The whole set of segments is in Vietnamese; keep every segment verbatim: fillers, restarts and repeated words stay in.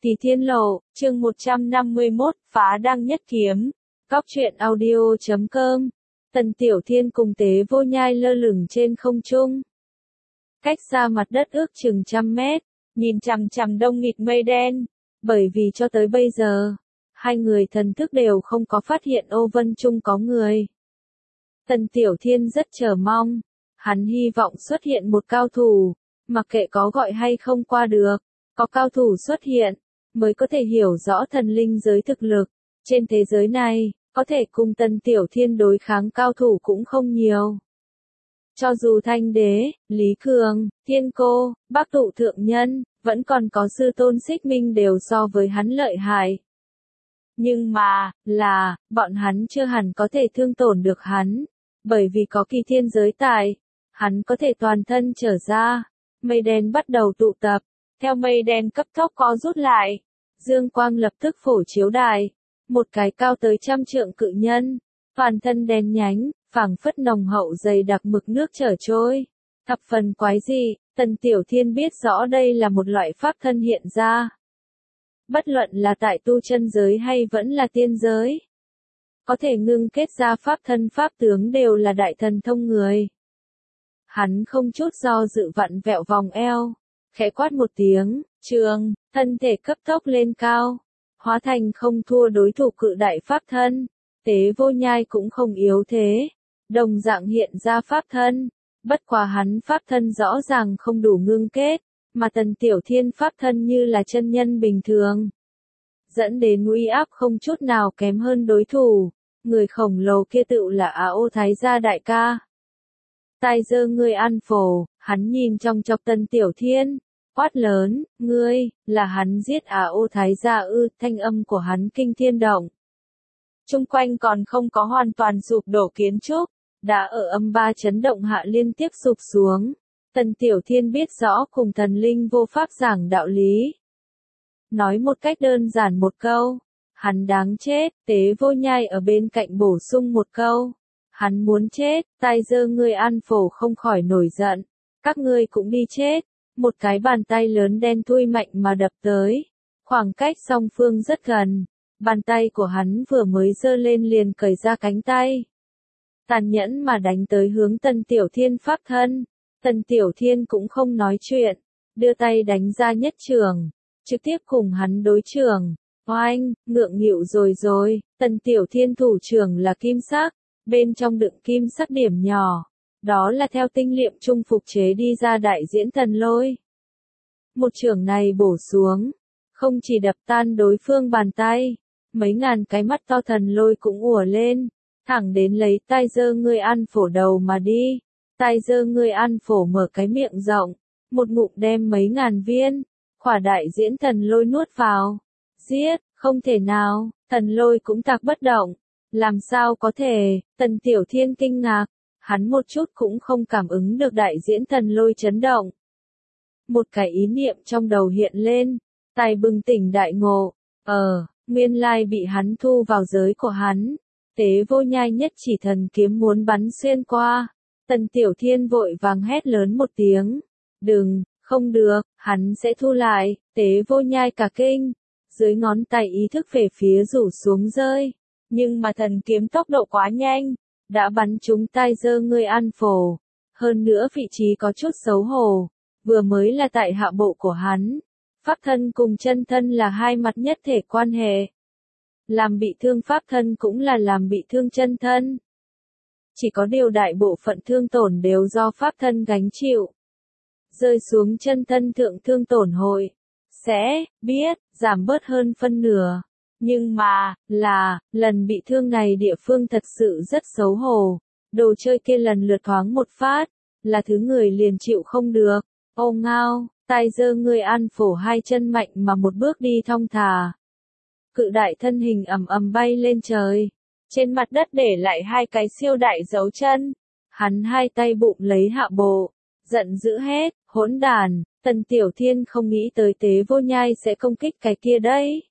Tỷ Thiên Lộ, chương một trăm năm mươi mốt, phá đăng nhất kiếm. Cóc truyện audio chấm com. Tần Tiểu Thiên cùng Tế Vô Nhai lơ lửng trên không trung. Cách xa mặt đất ước chừng trăm mét, nhìn chằm chằm đông nghịt mây đen. Bởi vì cho tới bây giờ, hai người thần thức đều không có phát hiện ô vân trung có người. Tần Tiểu Thiên rất chờ mong. Hắn hy vọng xuất hiện một cao thủ, mặc kệ có gọi hay không qua được. Có cao thủ xuất hiện, mới có thể hiểu rõ thần linh giới thực lực. Trên thế giới này, có thể cùng Tần Tiểu Thiên đối kháng cao thủ cũng không nhiều. Cho dù Thanh Đế, Lý Cường, Thiên Cô, Bắc Tụ Thượng Nhân, vẫn còn có sư tôn Xích Minh đều so với hắn lợi hại. Nhưng mà, là, bọn hắn chưa hẳn có thể thương tổn được hắn. Bởi vì có kỳ thiên giới tại, hắn có thể toàn thân trở ra. Mây đen bắt đầu tụ tập. Theo mây đen cấp tốc có rút lại, dương quang lập tức phổ chiếu đài, một cái cao tới trăm trượng cự nhân, toàn thân đen nhánh, phảng phất nồng hậu dày đặc mực nước chảy trôi, thập phần quái dị. Tần Tiểu Thiên biết rõ đây là một loại pháp thân hiện ra. Bất luận là tại tu chân giới hay vẫn là tiên giới, có thể ngưng kết ra pháp thân pháp tướng đều là đại thần thông người. Hắn không chút do dự vặn vẹo vòng eo. Khẽ quát một tiếng, trường, thân thể cấp tốc lên cao, hóa thành không thua đối thủ cự đại pháp thân. Tế Vô Nhai cũng không yếu thế, đồng dạng hiện ra pháp thân, bất quá hắn pháp thân rõ ràng không đủ ngưng kết, mà Tần Tiểu Thiên pháp thân như là chân nhân bình thường, dẫn đến uy áp không chút nào kém hơn đối thủ. Người khổng lồ kia tựu là Á Ô Thái gia đại ca. Tai giơ ngươi ăn phổ, hắn nhìn trong chọc Tần Tiểu Thiên, quát lớn, ngươi, là hắn giết Á Ô Thái gia ư? Thanh âm của hắn kinh thiên động. Trung quanh còn không có hoàn toàn sụp đổ kiến trúc, đã ở âm ba chấn động hạ liên tiếp sụp xuống. Tần Tiểu Thiên biết rõ cùng thần linh vô pháp giảng đạo lý. Nói một cách đơn giản một câu, hắn đáng chết. Tế Vô Nhai ở bên cạnh bổ sung một câu. Hắn muốn chết. Tai giơ ngươi ăn phổ không khỏi nổi giận. Các ngươi cũng đi chết. Một cái bàn tay lớn đen thui mạnh mà đập tới. Khoảng cách song phương rất gần. Bàn tay của hắn vừa mới giơ lên liền cởi ra cánh tay. Tàn nhẫn mà đánh tới hướng Tần Tiểu Thiên pháp thân. Tần Tiểu Thiên cũng không nói chuyện. Đưa tay đánh ra nhất trường. Trực tiếp cùng hắn đối trường. Oanh, ngượng nghịu rồi rồi. Tần Tiểu Thiên thủ trưởng là kim sắc. Bên trong đựng kim sắc điểm nhỏ. Đó là theo tinh liệm trung phục chế đi ra đại diễn thần lôi. Một chưởng này bổ xuống, không chỉ đập tan đối phương bàn tay, mấy ngàn cái mắt to thần lôi cũng ùa lên, thẳng đến lấy tai giơ ngươi ăn phổ đầu mà đi. Tai giơ ngươi ăn phổ mở cái miệng rộng, một ngụm đem mấy ngàn viên, khỏa đại diễn thần lôi nuốt vào. Giết, không thể nào, thần lôi cũng tạc bất động. Làm sao có thể? Tần Tiểu Thiên kinh ngạc. Hắn một chút cũng không cảm ứng được đại diễn thần lôi chấn động. Một cái ý niệm trong đầu hiện lên, tài bừng tỉnh đại ngộ, ờ, nguyên lai bị hắn thu vào giới của hắn. Tế Vô Nhai nhất chỉ thần kiếm muốn bắn xuyên qua. Tần Tiểu Thiên vội vàng hét lớn một tiếng, đừng, không được, hắn sẽ thu lại. Tế Vô Nhai cả kinh, dưới ngón tay ý thức về phía rủ xuống rơi, nhưng mà thần kiếm tốc độ quá nhanh. Đã bắn trúng tai giơ ngươi ăn phổ. Hơn nữa vị trí có chút xấu hổ. Vừa mới là tại hạ bộ của hắn. Pháp thân cùng chân thân là hai mặt nhất thể quan hệ. Làm bị thương pháp thân cũng là làm bị thương chân thân. Chỉ có điều đại bộ phận thương tổn đều do pháp thân gánh chịu. Rơi xuống chân thân thượng thương tổn hội. Sẽ, biết, giảm bớt hơn phân nửa. Nhưng mà, là, lần bị thương này địa phương thật sự rất xấu hổ. Đồ chơi kia lần lượt thoáng một phát, là thứ người liền chịu không được. Ô ngao, tai giơ ngươi ăn phổ hai chân mạnh mà một bước đi thong thả. Cự đại thân hình ầm ầm bay lên trời. Trên mặt đất để lại hai cái siêu đại dấu chân. Hắn hai tay bụng lấy hạ bộ. Giận dữ hét, hỗn đàn. Tần Tiểu Thiên không nghĩ tới Tế Vô Nhai sẽ công kích cái kia đấy.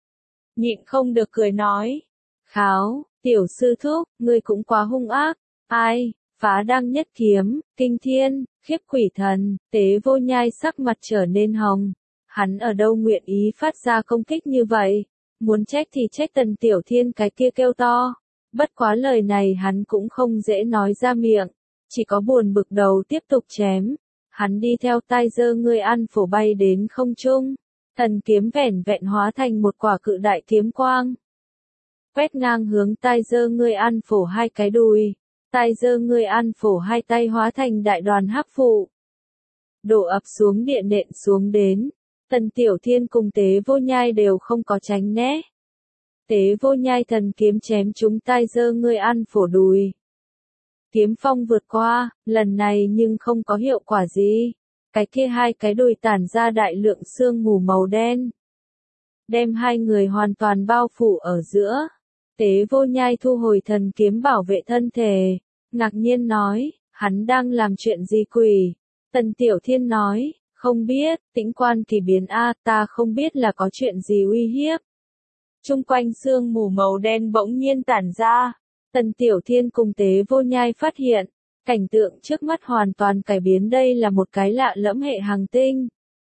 Nhịn không được cười nói. Kháo, tiểu sư thúc, ngươi cũng quá hung ác. Ai, phá đăng nhất kiếm, kinh thiên, khiếp quỷ thần. Tế Vô Nhai sắc mặt trở nên hồng. Hắn ở đâu nguyện ý phát ra công kích như vậy, muốn trách thì trách Tần Tiểu Thiên cái kia kêu to. Bất quá lời này hắn cũng không dễ nói ra miệng, chỉ có buồn bực đầu tiếp tục chém. Hắn đi theo tai giơ ngươi ăn phổ bay đến không trung, thần kiếm vẻn vẹn hóa thành một quả cự đại kiếm quang. Quét ngang hướng tai giơ ngươi ăn phổ hai cái đùi, tai giơ ngươi ăn phổ hai tay hóa thành đại đoàn hắc phụ. Đổ ập xuống điện nện xuống đến, Tần Tiểu Thiên cùng Tế Vô Nhai đều không có tránh né. Tế Vô Nhai thần kiếm chém trúng tai giơ ngươi ăn phổ đùi. Kiếm phong vượt qua, lần này nhưng không có hiệu quả gì. Cái kia hai cái đùi tản ra đại lượng sương mù màu đen, đem hai người hoàn toàn bao phủ ở giữa. Tế Vô Nhai thu hồi thần kiếm bảo vệ thân thể, ngạc nhiên nói, hắn đang làm chuyện gì quỷ? Tần Tiểu Thiên nói, không biết, tĩnh quan kỳ biến a, ta không biết là có chuyện gì uy hiếp. Trung quanh sương mù màu đen bỗng nhiên tản ra, Tần Tiểu Thiên cùng Tế Vô Nhai phát hiện, cảnh tượng trước mắt hoàn toàn cải biến, đây là một cái lạ lẫm hệ hành tinh.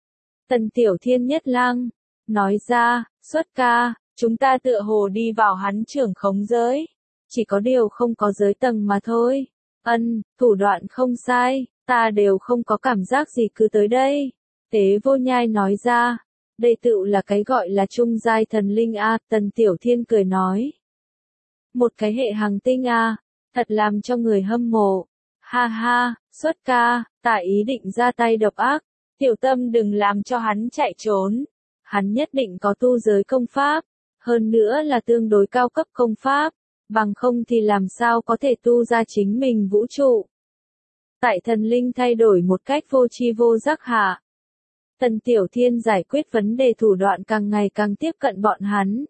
Tần Tiểu Thiên nhất lang, nói ra, xuất ca, chúng ta tựa hồ đi vào hắn trưởng khống giới, chỉ có điều không có giới tầng mà thôi. Ân, thủ đoạn không sai, ta đều không có cảm giác gì cứ tới đây. Tế Vô Nhai nói ra, đây tựu là cái gọi là trung giai thần linh a. Tần Tiểu Thiên cười nói, một cái hệ hành tinh a, thật làm cho người hâm mộ. Ha ha, xuất ca, ta ý định ra tay độc ác, tiểu tâm đừng làm cho hắn chạy trốn. Hắn nhất định có tu giới công pháp, hơn nữa là tương đối cao cấp công pháp, bằng không thì làm sao có thể tu ra chính mình vũ trụ. Tại thần linh thay đổi một cách vô tri vô giác hạ, Tần Tiểu Thiên giải quyết vấn đề thủ đoạn càng ngày càng tiếp cận bọn hắn.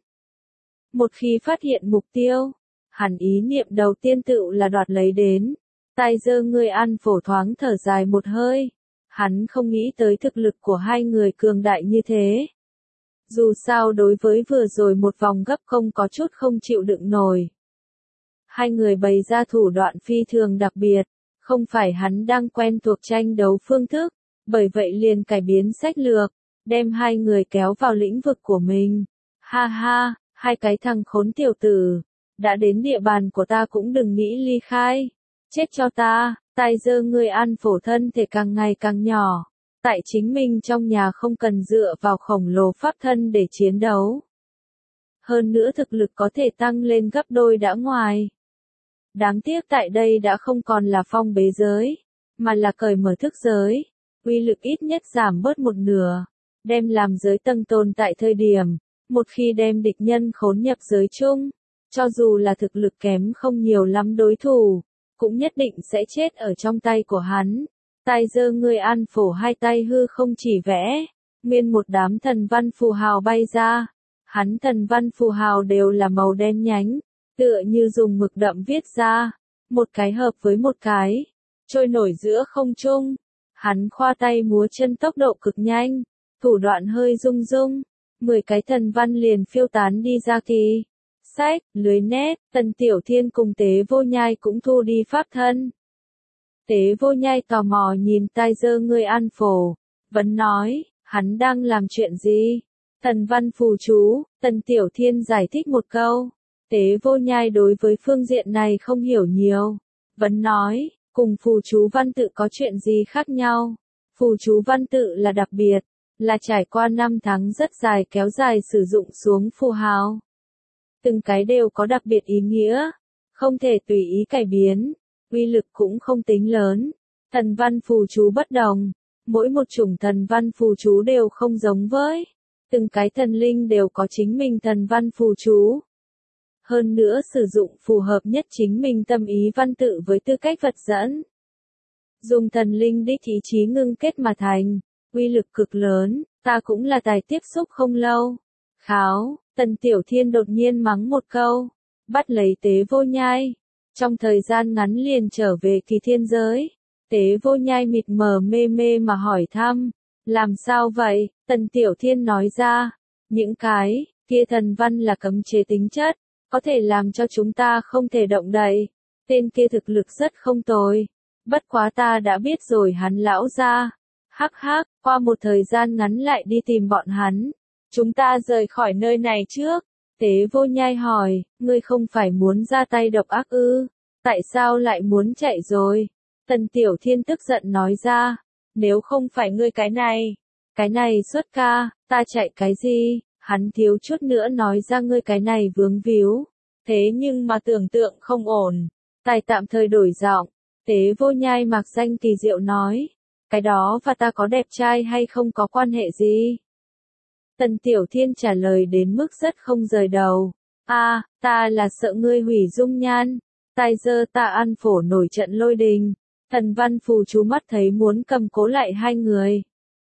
Một khi phát hiện mục tiêu, hắn ý niệm đầu tiên tựu là đoạt lấy đến. Tai giơ ngươi ăn phổ thoáng thở dài một hơi, hắn không nghĩ tới thực lực của hai người cường đại như thế. Dù sao đối với vừa rồi một vòng gấp không có chút không chịu đựng nổi. Hai người bày ra thủ đoạn phi thường đặc biệt, không phải hắn đang quen thuộc tranh đấu phương thức, bởi vậy liền cải biến sách lược, đem hai người kéo vào lĩnh vực của mình. Ha ha, hai cái thằng khốn tiểu tử, đã đến địa bàn của ta cũng đừng nghĩ ly khai. Chết cho ta, tai giơ ngươi ăn phổ thân thể càng ngày càng nhỏ. Tại chính mình trong nhà không cần dựa vào khổng lồ pháp thân để chiến đấu. Hơn nữa thực lực có thể tăng lên gấp đôi đã ngoài. Đáng tiếc tại đây đã không còn là phong bế giới, mà là cởi mở thức giới. Uy lực ít nhất giảm bớt một nửa, đem làm giới tầng tồn tại thời điểm, một khi đem địch nhân khốn nhập giới chung, cho dù là thực lực kém không nhiều lắm đối thủ, cũng nhất định sẽ chết ở trong tay của hắn. Tai giơ ngươi ăn phổ hai tay hư không chỉ vẽ, nguyên một đám thần văn phù hào bay ra. Hắn thần văn phù hào đều là màu đen nhánh, tựa như dùng mực đậm viết ra, một cái hợp với một cái, trôi nổi giữa không trung. Hắn khoa tay múa chân tốc độ cực nhanh, thủ đoạn hơi rung rung, mười cái thần văn liền phiêu tán đi ra kỳ. Sách, lưới nét, Tần Tiểu Thiên cùng Tế Vô Nhai cũng thu đi pháp thân. Tế Vô Nhai tò mò nhìn tai giơ ngươi ăn phổ, vẫn nói, hắn đang làm chuyện gì? Thần văn phù chú, Tần Tiểu Thiên giải thích một câu. Tế Vô Nhai đối với phương diện này không hiểu nhiều, vẫn nói, cùng phù chú văn tự có chuyện gì khác nhau? Phù chú văn tự là đặc biệt, là trải qua năm tháng rất dài kéo dài sử dụng xuống phù hào. Từng cái đều có đặc biệt ý nghĩa, không thể tùy ý cải biến, uy lực cũng không tính lớn. Thần văn phù chú bất đồng, mỗi một chủng thần văn phù chú đều không giống với, từng cái thần linh đều có chính mình thần văn phù chú. Hơn nữa sử dụng phù hợp nhất chính mình tâm ý văn tự với tư cách vật dẫn. Dùng thần linh đích ý chí ngưng kết mà thành, uy lực cực lớn, ta cũng là tài tiếp xúc không lâu. Kháo, Tần Tiểu Thiên đột nhiên mắng một câu, bắt lấy Tế Vô Nhai. Trong thời gian ngắn liền trở về kỳ thiên giới. Tế Vô Nhai mịt mờ mê mê mà hỏi thăm, làm sao vậy? Tần Tiểu Thiên nói ra, những cái kia thần văn là cấm chế tính chất, có thể làm cho chúng ta không thể động đậy. Tên kia thực lực rất không tồi, bất quá ta đã biết rồi hắn lão ra, Hắc hắc, qua một thời gian ngắn lại đi tìm bọn hắn. Chúng ta rời khỏi nơi này trước. Tế Vô Nhai hỏi, ngươi không phải muốn ra tay độc ác ư? Tại sao lại muốn chạy rồi? Tần Tiểu Thiên tức giận nói ra, nếu không phải ngươi cái này, cái này xuất ca, ta chạy cái gì? Hắn thiếu chút nữa nói ra ngươi cái này vướng víu. Thế nhưng mà tưởng tượng không ổn. Tài tạm thời đổi giọng. Tế Vô Nhai mặc danh kỳ diệu nói, cái đó và ta có đẹp trai hay không có quan hệ gì? Tần Tiểu Thiên trả lời đến mức rất không rời đầu. A, à, ta là sợ ngươi hủy dung nhan. Tai dơ ta ăn phổ nổi trận lôi đình. Thần Văn Phù chú mắt thấy muốn cầm cố lại hai người.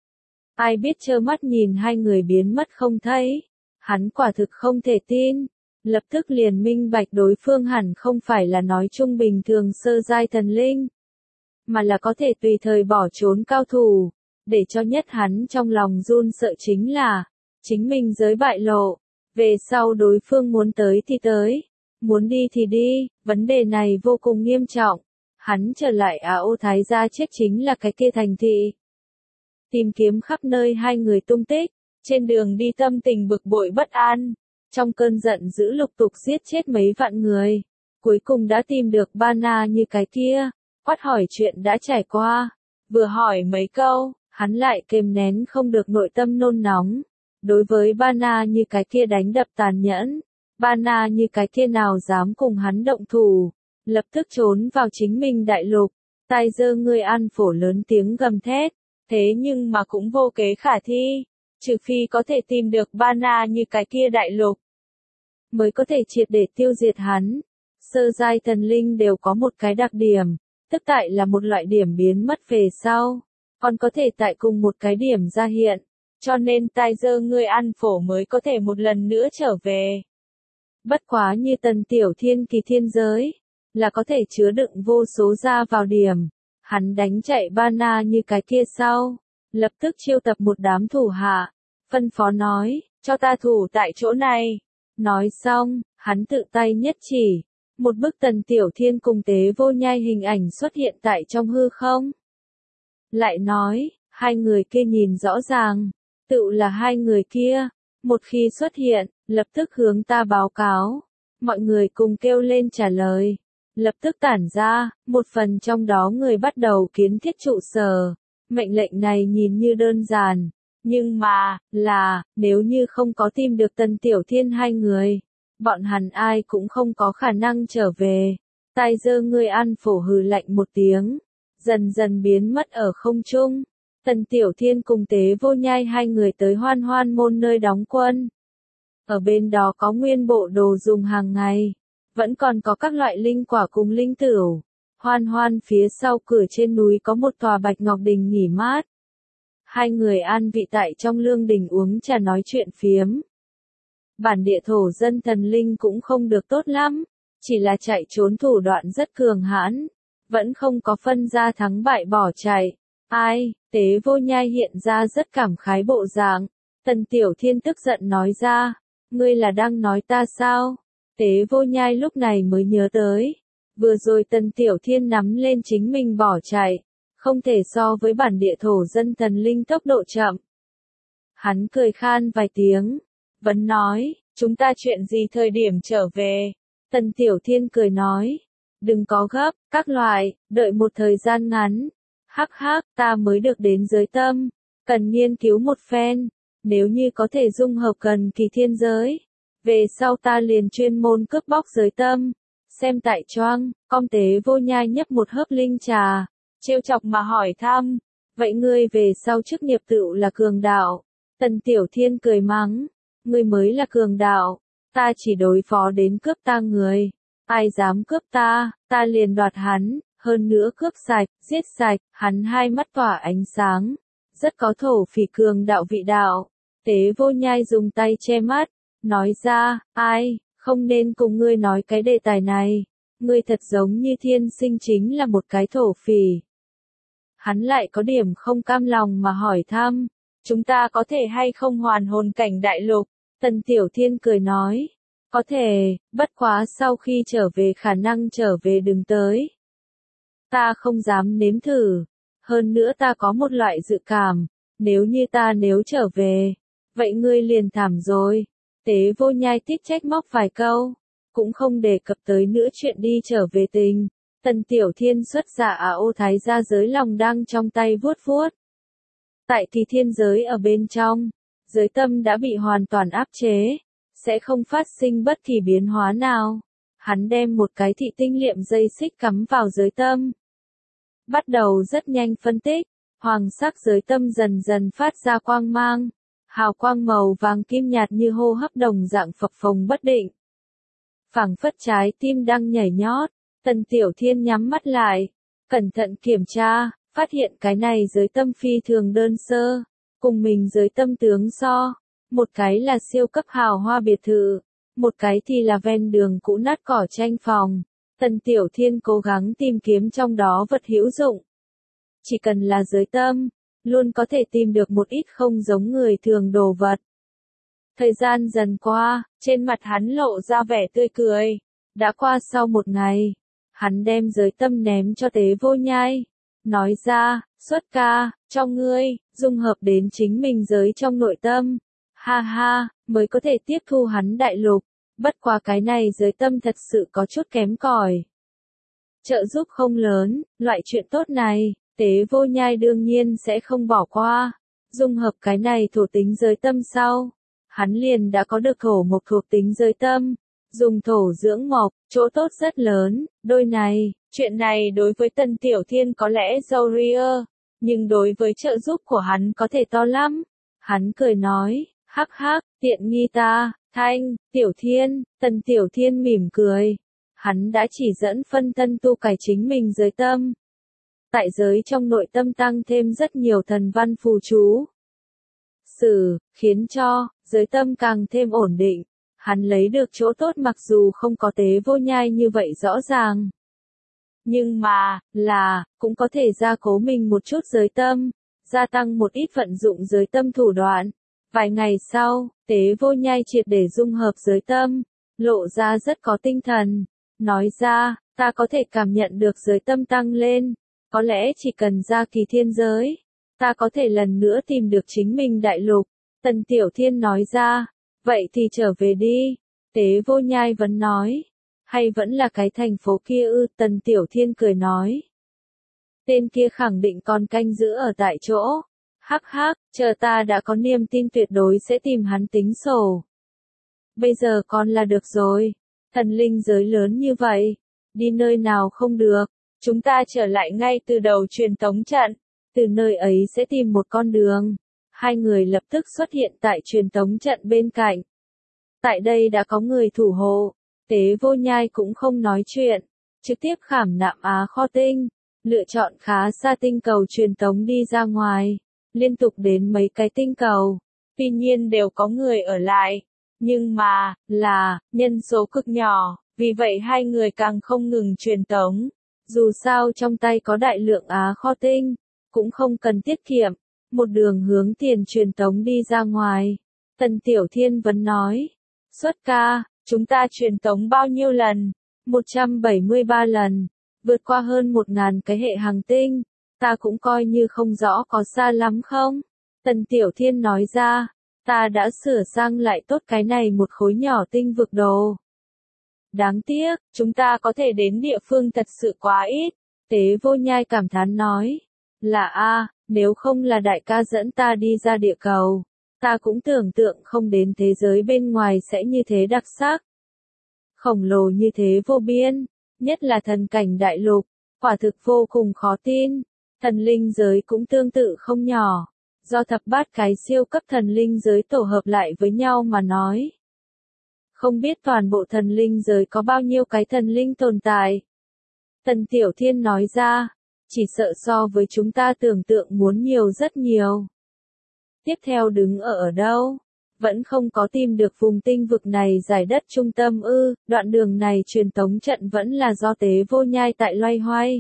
Ai biết trơ mắt nhìn hai người biến mất không thấy. Hắn quả thực không thể tin. Lập tức liền minh bạch đối phương hẳn không phải là nói chung bình thường sơ giai thần linh, mà là có thể tùy thời bỏ trốn cao thủ. Để cho nhất hắn trong lòng run sợ chính là, chính mình giới bại lộ. Về sau đối phương muốn tới thì tới, muốn đi thì đi, vấn đề này vô cùng nghiêm trọng. Hắn trở lại Á Ô Thái gia chết chính là cái kia thành thị. Tìm kiếm khắp nơi hai người tung tích, trên đường đi tâm tình bực bội bất an. Trong cơn giận dữ lục tục giết chết mấy vạn người. Cuối cùng đã tìm được Ba Na như cái kia. Quát hỏi chuyện đã trải qua. Vừa hỏi mấy câu, hắn lại kềm nén không được nội tâm nôn nóng. Đối với Ba Na như cái kia đánh đập tàn nhẫn. Ba Na như cái kia nào dám cùng hắn động thủ. Lập tức trốn vào chính mình đại lục. Tai dơ người ăn phổ lớn tiếng gầm thét. Thế nhưng mà cũng vô kế khả thi. Trừ phi có thể tìm được Ba Na như cái kia đại lục, mới có thể triệt để tiêu diệt hắn. Sơ giai thần linh đều có một cái đặc điểm, tức tại là một loại điểm biến mất về sau, còn có thể tại cùng một cái điểm ra hiện, cho nên tai dơ ngươi ăn phổ mới có thể một lần nữa trở về. Bất quá như Tần Tiểu Thiên kỳ thiên giới, là có thể chứa đựng vô số ra vào điểm, hắn đánh chạy Ba Na như cái kia sau, lập tức chiêu tập một đám thủ hạ, phân phó nói, cho ta thủ tại chỗ này. Nói xong, hắn tự tay nhất chỉ, một bức Tần Tiểu Thiên cùng Tế Vô Nhai hình ảnh xuất hiện tại trong hư không. Lại nói, hai người kia nhìn rõ ràng, tự là hai người kia, một khi xuất hiện, lập tức hướng ta báo cáo. Mọi người cùng kêu lên trả lời, lập tức tản ra, một phần trong đó người bắt đầu kiến thiết trụ sở. Mệnh lệnh này nhìn như đơn giản. Nhưng mà, là, nếu như không có tìm được Tần Tiểu Thiên hai người, bọn hắn ai cũng không có khả năng trở về. Tai dơ ngươi ăn phổ hừ lạnh một tiếng, dần dần biến mất ở không trung. Tần Tiểu Thiên cùng Tế Vô Nhai hai người tới Hoan Hoan môn nơi đóng quân. Ở bên đó có nguyên bộ đồ dùng hàng ngày, vẫn còn có các loại linh quả cùng linh tửu. Hoan Hoan phía sau cửa trên núi có một tòa bạch ngọc đình nghỉ mát. Hai người an vị tại trong lương đình uống trà nói chuyện phiếm. Bản địa thổ dân thần linh cũng không được tốt lắm, chỉ là chạy trốn thủ đoạn rất cường hãn, vẫn không có phân ra thắng bại bỏ chạy. Ai, Tế Vô Nhai hiện ra rất cảm khái bộ dạng. Tần Tiểu Thiên tức giận nói ra, ngươi là đang nói ta sao? Tế Vô Nhai lúc này mới nhớ tới, vừa rồi Tần Tiểu Thiên nắm lên chính mình bỏ chạy, không thể so với bản địa thổ dân thần linh tốc độ chậm. Hắn cười khan vài tiếng, vẫn nói, chúng ta chuyện gì thời điểm trở về? Tần Tiểu Thiên cười nói, đừng có gấp, các loại, đợi một thời gian ngắn. Hắc hắc, ta mới được đến giới tâm, cần nghiên cứu một phen, nếu như có thể dung hợp gần kỳ thiên giới. Về sau ta liền chuyên môn cướp bóc giới tâm. Xem tại choang, con Tế Vô Nhai nhấp một hớp linh trà, trêu chọc mà hỏi thăm, vậy ngươi về sau chức nghiệp tựu là cường đạo? Tần Tiểu Thiên cười mắng, ngươi mới là cường đạo, ta chỉ đối phó đến cướp ta người, ai dám cướp ta, ta liền đoạt hắn, hơn nữa cướp sạch, giết sạch. Hắn hai mắt tỏa ánh sáng, rất có thổ phỉ cường đạo vị đạo. Tế Vô Nhai dùng tay che mắt, nói ra, ai, không nên cùng ngươi nói cái đề tài này, ngươi thật giống như thiên sinh chính là một cái thổ phỉ. Hắn lại có điểm không cam lòng mà hỏi thăm, chúng ta có thể hay không hoàn hồn cảnh đại lục? Tần Tiểu Thiên cười nói, có thể, bất quá sau khi trở về khả năng trở về đừng tới. Ta không dám nếm thử. Hơn nữa ta có một loại dự cảm, nếu như ta nếu trở về, vậy ngươi liền thảm rồi. Tế Vô Nhai tít trách móc vài câu, cũng không đề cập tới nữa chuyện đi trở về tình. Tần Tiểu Thiên xuất ra à ô thái gia giới lòng đang trong tay vuốt vuốt. Tại thì thiên giới ở bên trong, giới tâm đã bị hoàn toàn áp chế, sẽ không phát sinh bất kỳ biến hóa nào. Hắn đem một cái thị tinh liệm dây xích cắm vào giới tâm. Bắt đầu rất nhanh phân tích, hoàng sắc giới tâm dần dần phát ra quang mang. Hào quang màu vàng kim nhạt như hô hấp đồng dạng phập phồng bất định. Phảng phất trái tim đang nhảy nhót, Tần Tiểu Thiên nhắm mắt lại, cẩn thận kiểm tra, phát hiện cái này giới tâm phi thường đơn sơ, cùng mình giới tâm tướng so, một cái là siêu cấp hào hoa biệt thự, một cái thì là ven đường cũ nát cỏ tranh phòng. Tần Tiểu Thiên cố gắng tìm kiếm trong đó vật hữu dụng. Chỉ cần là giới tâm, luôn có thể tìm được một ít không giống người thường đồ vật. Thời gian dần qua, trên mặt hắn lộ ra vẻ tươi cười. Đã qua sau một ngày, hắn đem giới tâm ném cho Tế Vô Nhai. Nói ra, xuất ca, cho ngươi, dung hợp đến chính mình giới trong nội tâm. Ha ha, mới có thể tiếp thu hắn đại lục. Bất quá cái này giới tâm thật sự có chút kém cỏi. Trợ giúp không lớn, loại chuyện tốt này, Tế Vô Nhai đương nhiên sẽ không bỏ qua. Dung hợp cái này thổ tính giới tâm sau, hắn liền đã có được thổ mộc thuộc tính giới tâm. Dùng thổ dưỡng mộc, chỗ tốt rất lớn, đôi này, chuyện này đối với Tần Tiểu Thiên có lẽ dâu ria, nhưng đối với trợ giúp của hắn có thể to lắm. Hắn cười nói, hắc hắc, tiện nghi ta, Thanh, Tiểu Thiên. Tần Tiểu Thiên mỉm cười. Hắn đã chỉ dẫn phân thân tu cải chính mình giới tâm. Tại giới trong nội tâm tăng thêm rất nhiều thần văn phù chú. Sử, khiến cho, giới tâm càng thêm ổn định. Hắn lấy được chỗ tốt mặc dù không có Tế Vô Nhai như vậy rõ ràng. Nhưng mà, là, cũng có thể gia cố mình một chút giới tâm, gia tăng một ít vận dụng giới tâm thủ đoạn. Vài ngày sau, Tế Vô Nhai triệt để dung hợp giới tâm, lộ ra rất có tinh thần. Nói ra, ta có thể cảm nhận được giới tâm tăng lên, có lẽ chỉ cần ra kỳ thiên giới, ta có thể lần nữa tìm được chính mình đại lục. Tần Tiểu Thiên nói ra, vậy thì trở về đi. Tế Vô Nhai vẫn nói, hay vẫn là cái thành phố kia ư? Tần Tiểu Thiên cười nói, tên kia khẳng định còn canh giữ ở tại chỗ. Hắc hắc, chờ ta đã có niềm tin tuyệt đối sẽ tìm hắn tính sổ. Bây giờ con là được rồi. Thần linh giới lớn như vậy, đi nơi nào không được, chúng ta trở lại ngay từ đầu truyền tống trận, từ nơi ấy sẽ tìm một con đường. Hai người lập tức xuất hiện tại truyền tống trận bên cạnh. Tại đây đã có người thủ hộ, Tế Vô Nhai cũng không nói chuyện, trực tiếp khảm nạm Á Kho Tinh, lựa chọn khá xa tinh cầu truyền tống đi ra ngoài, liên tục đến mấy cái tinh cầu, tuy nhiên đều có người ở lại. Nhưng mà, là, nhân số cực nhỏ, vì vậy hai người càng không ngừng truyền tống. Dù sao trong tay có đại lượng Á Kho Tinh, cũng không cần tiết kiệm, một đường hướng tiền truyền tống đi ra ngoài. Tần Tiểu Thiên vẫn nói, xuất ca, chúng ta truyền tống bao nhiêu lần? một trăm bảy mươi ba lần, vượt qua hơn một ngàn cái hệ hành tinh, ta cũng coi như không rõ có xa lắm không? Tần Tiểu Thiên nói ra, ta đã sửa sang lại tốt cái này một khối nhỏ tinh vực đồ. Đáng tiếc, chúng ta có thể đến địa phương thật sự quá ít. Tế Vô Nhai cảm thán nói, là a, nếu không là đại ca dẫn ta đi ra địa cầu, ta cũng tưởng tượng không đến thế giới bên ngoài sẽ như thế đặc sắc. Khổng lồ như thế vô biên, nhất là thần cảnh đại lục, quả thực vô cùng khó tin. Thần linh giới cũng tương tự không nhỏ, do thập bát cái siêu cấp thần linh giới tổ hợp lại với nhau mà nói. Không biết toàn bộ thần linh giới có bao nhiêu cái thần linh tồn tại. Tần Tiểu Thiên nói ra, chỉ sợ so với chúng ta tưởng tượng muốn nhiều rất nhiều. Tiếp theo đứng ở ở đâu? Vẫn không có tìm được vùng tinh vực này giải đất trung tâm ư? Đoạn đường này truyền tống trận vẫn là do Tế Vô Nhai tại loay hoay.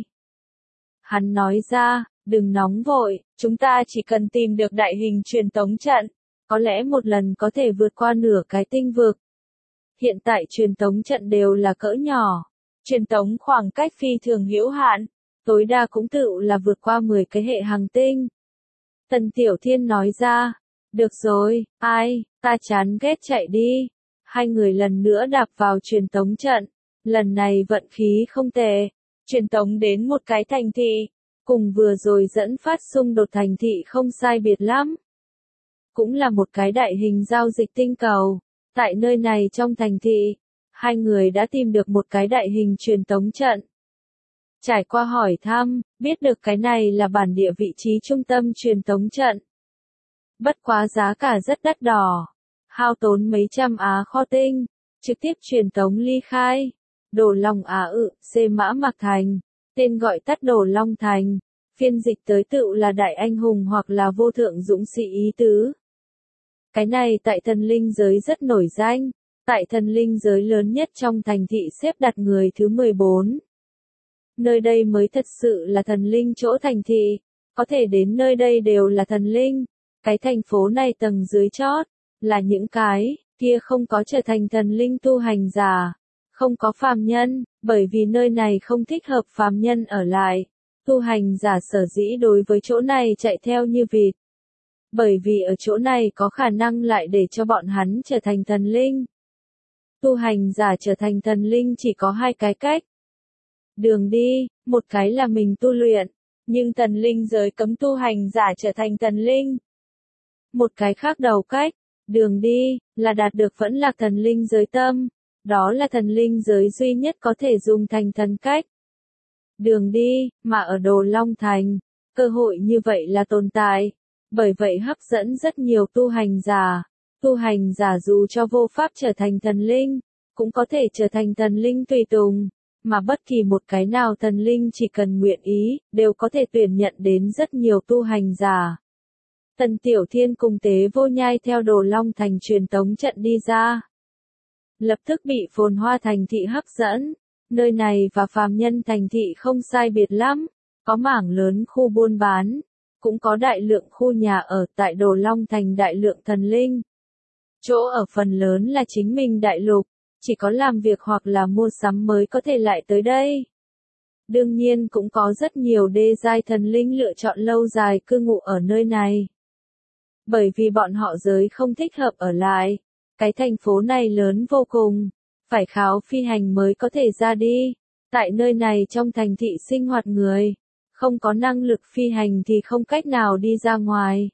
Hắn nói ra, đừng nóng vội, chúng ta chỉ cần tìm được đại hình truyền tống trận, có lẽ một lần có thể vượt qua nửa cái tinh vực. Hiện tại truyền tống trận đều là cỡ nhỏ, truyền tống khoảng cách phi thường hữu hạn, tối đa cũng tựu là vượt qua mười cái hệ hành tinh. Tần Tiểu Thiên nói ra, được rồi, ai, ta chán ghét chạy đi. Hai người lần nữa đạp vào truyền tống trận, lần này vận khí không tệ, truyền tống đến một cái thành thị, cùng vừa rồi dẫn phát xung đột thành thị không sai biệt lắm. Cũng là một cái đại hình giao dịch tinh cầu, tại nơi này trong thành thị, hai người đã tìm được một cái đại hình truyền tống trận. Trải qua hỏi thăm, biết được cái này là bản địa vị trí trung tâm truyền tống trận. Bất quá giá cả rất đắt đỏ, hao tốn mấy trăm á kho tinh, trực tiếp truyền tống ly khai. Đồ Long Á ự, C Mã Mạc Thành, tên gọi tắt Đồ Long Thành, phiên dịch tới tựu là đại anh hùng hoặc là vô thượng dũng sĩ ý tứ. Cái này tại thần linh giới rất nổi danh, tại thần linh giới lớn nhất trong thành thị xếp đặt người thứ mười bốn. Nơi đây mới thật sự là thần linh chỗ thành thị, có thể đến nơi đây đều là thần linh. Cái thành phố này tầng dưới chót, là những cái, kia không có trở thành thần linh tu hành giả, không có phàm nhân, bởi vì nơi này không thích hợp phàm nhân ở lại. Tu hành giả sở dĩ đối với chỗ này chạy theo như vịt. Bởi vì ở chỗ này có khả năng lại để cho bọn hắn trở thành thần linh. Tu hành giả trở thành thần linh chỉ có hai cái cách. Đường đi, một cái là mình tu luyện, nhưng thần linh giới cấm tu hành giả trở thành thần linh. Một cái khác đầu cách, đường đi, là đạt được vẫn lạc thần linh giới tâm, đó là thần linh giới duy nhất có thể dùng thành thần cách. Đường đi, mà ở Đồ Long Thành, cơ hội như vậy là tồn tại, bởi vậy hấp dẫn rất nhiều tu hành giả. Tu hành giả dù cho vô pháp trở thành thần linh, cũng có thể trở thành thần linh tùy tùng, mà bất kỳ một cái nào thần linh chỉ cần nguyện ý, đều có thể tuyển nhận đến rất nhiều tu hành giả. Tần Tiểu Thiên cùng Tế Vô Nhai theo Đồ Long Thành truyền tống trận đi ra. Lập tức bị phồn hoa thành thị hấp dẫn, nơi này và phàm nhân thành thị không sai biệt lắm, có mảng lớn khu buôn bán, cũng có đại lượng khu nhà ở tại Đồ Long Thành đại lượng thần linh. Chỗ ở phần lớn là chính mình đại lục, chỉ có làm việc hoặc là mua sắm mới có thể lại tới đây. Đương nhiên cũng có rất nhiều đê giai thần linh lựa chọn lâu dài cư ngụ ở nơi này. Bởi vì bọn họ giới không thích hợp ở lại, cái thành phố này lớn vô cùng, phải kháo phi hành mới có thể ra đi. Tại nơi này trong thành thị sinh hoạt người, không có năng lực phi hành thì không cách nào đi ra ngoài.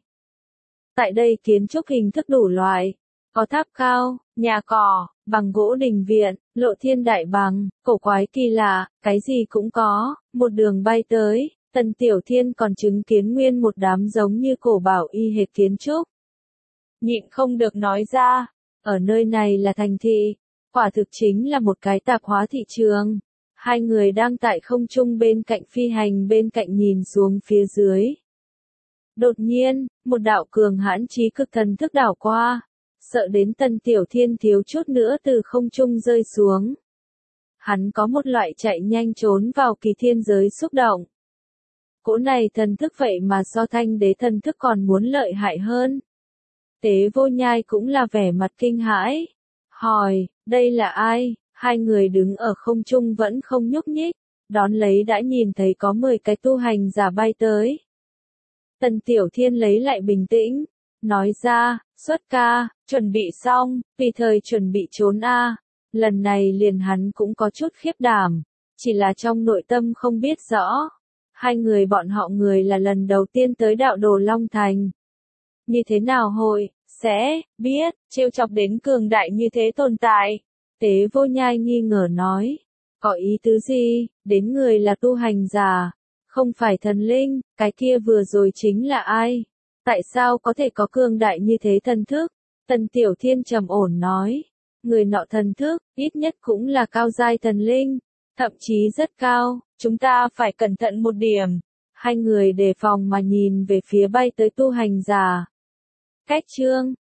Tại đây kiến trúc hình thức đủ loại, có tháp cao, nhà cỏ, bằng gỗ đình viện, lộ thiên đại bằng, cổ quái kỳ lạ, cái gì cũng có. Một đường bay tới, Tần Tiểu Thiên còn chứng kiến nguyên một đám giống như cổ bảo y hệt kiến trúc. Nhịn không được nói ra, ở nơi này là thành thị, quả thực chính là một cái tạp hóa thị trường. Hai người đang tại không trung bên cạnh phi hành bên cạnh nhìn xuống phía dưới. Đột nhiên, một đạo cường hãn chí cực thần thức đảo qua, sợ đến Tần Tiểu Thiên thiếu chút nữa từ không trung rơi xuống. Hắn có một loại chạy nhanh trốn vào kỳ thiên giới xúc động. Cỗ này thần thức vậy mà so thanh đế thần thức còn muốn lợi hại hơn. Tế Vô Nhai cũng là vẻ mặt kinh hãi. Hỏi, đây là ai? Hai người đứng ở không trung vẫn không nhúc nhích, đón lấy đã nhìn thấy có mười cái tu hành giả bay tới. Tần Tiểu Thiên lấy lại bình tĩnh, nói ra, xuất ca, chuẩn bị xong, vì thời chuẩn bị trốn a. Lần này liền hắn cũng có chút khiếp đảm, chỉ là trong nội tâm không biết rõ. Hai người bọn họ người là lần đầu tiên tới đạo Đồ Long Thành. Như thế nào hội, sẽ, biết, trêu chọc đến cường đại như thế tồn tại. Tế Vô Nhai nghi ngờ nói, có ý tứ gì, đến người là tu hành giả, không phải thần linh, cái kia vừa rồi chính là ai? Tại sao có thể có cường đại như thế thần thức? Tần Tiểu Thiên trầm ổn nói, người nọ thần thức, ít nhất cũng là cao giai thần linh, thậm chí rất cao, chúng ta phải cẩn thận một điểm. Hai người đề phòng mà nhìn về phía bay tới tu hành giả. Cách chương